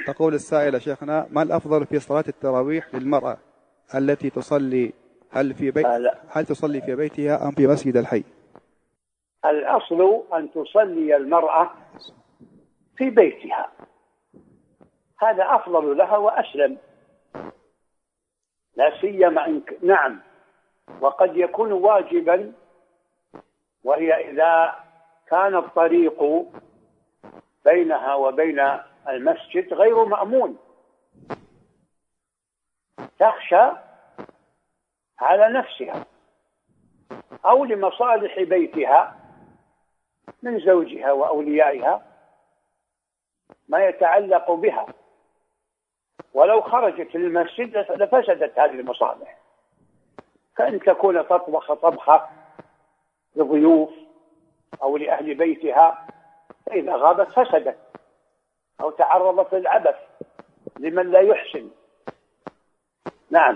تقول السائلة شيخنا: ما الأفضل في صلاة التراويح للمرأة التي تصلي؟ هل تصلي في بيتها أم في مسجد الحي؟ الأصل أن تصلي المرأة في بيتها، هذا أفضل لها وأسلم، لا سيما نعم، وقد يكون واجبا، وهي إذا كان الطريق بينها وبين المسجد غير مأمون، تخشى على نفسها أو لمصالح بيتها من زوجها وأوليائها ما يتعلق بها، ولو خرجت للمسجد لفسدت هذه المصالح، كأن تكون تطبخ طبخة لضيوف أو لأهل بيتها، فإذا غابت فسدت، أو تعرضت للعبث لمن لا يحسن، نعم،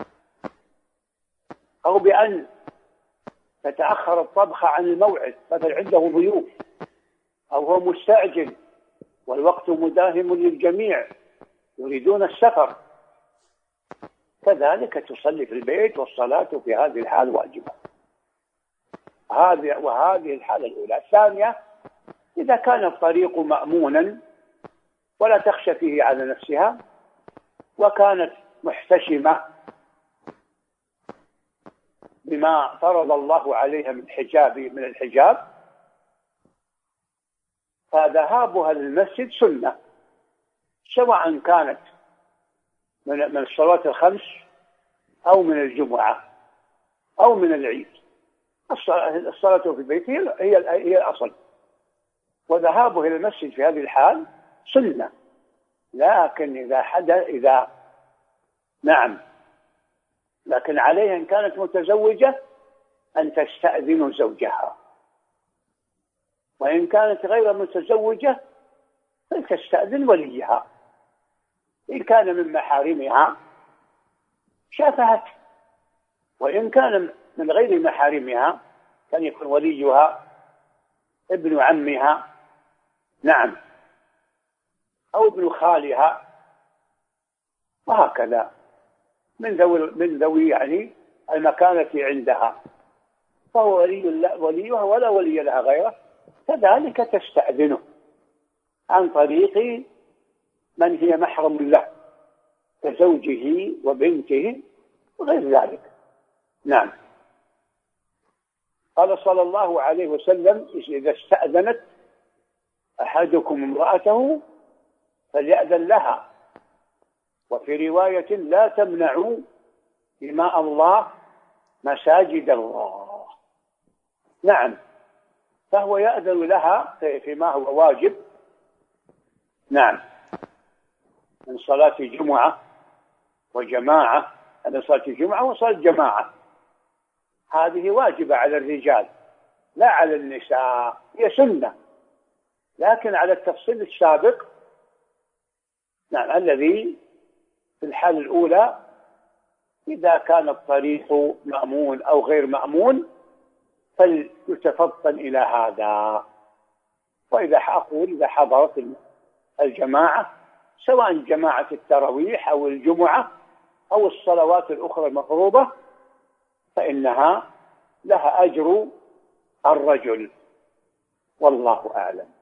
أو بأن تتأخر الطبخ عن الموعد، مثلا عنده ضيوف أو هو مستعجل والوقت مداهم للجميع يريدون السفر، كذلك تصلي في البيت، والصلاة في هذه الحال واجبة. وهذه الحالة الأولى. الثانية: إذا كان الطريق مأمونا ولا تخشى فيه على نفسها، وكانت محتشمة بما فرض الله عليها من الحجاب، فذهابها للمسجد سنة، سواء كانت من الصلاة الخمس أو من الجمعة أو من العيد. الصلاة في البيت هي الأصل، وذهابه إلى المسجد في هذه الحال سنة، لكن لكن عليها إن كانت متزوجة أن تستأذن زوجها، وإن كانت غير متزوجة فلتستأذن وليها، إن كان من محارمها شافهت، وإن كان من غير محارمها كان يكون وليها ابن عمها، نعم، أو ابن خالها، وهكذا من ذوي يعني المكانة عندها، فهو وليها ولا ولي لها غيره، كذلك تستأذنه عن طريق من هي محرم له كزوجه وبنته وغير ذلك. نعم. قال صلى الله عليه وسلم: إذا استأذنت أحدكم امرأته فليأذن لها، وفي رواية: لا تمنعوا إماء الله مساجد الله. نعم، فهو يأذن لها فيما هو واجب، نعم، من صلاة جمعة وجماعة، من صلاة الجمعة وصلاة جماعة، هذه واجبة على الرجال لا على النساء، هي سنة، لكن على التفصيل السابق، نعم، الذي في الحالة الأولى إذا كان الطريق مأمون أو غير مأمون فليتفطن إلى هذا. وإذا حضرت الجماعة، سواء جماعة التراويح أو الجمعة أو الصلوات الأخرى المفروضة، فإنها لها أجر الرجل، والله أعلم.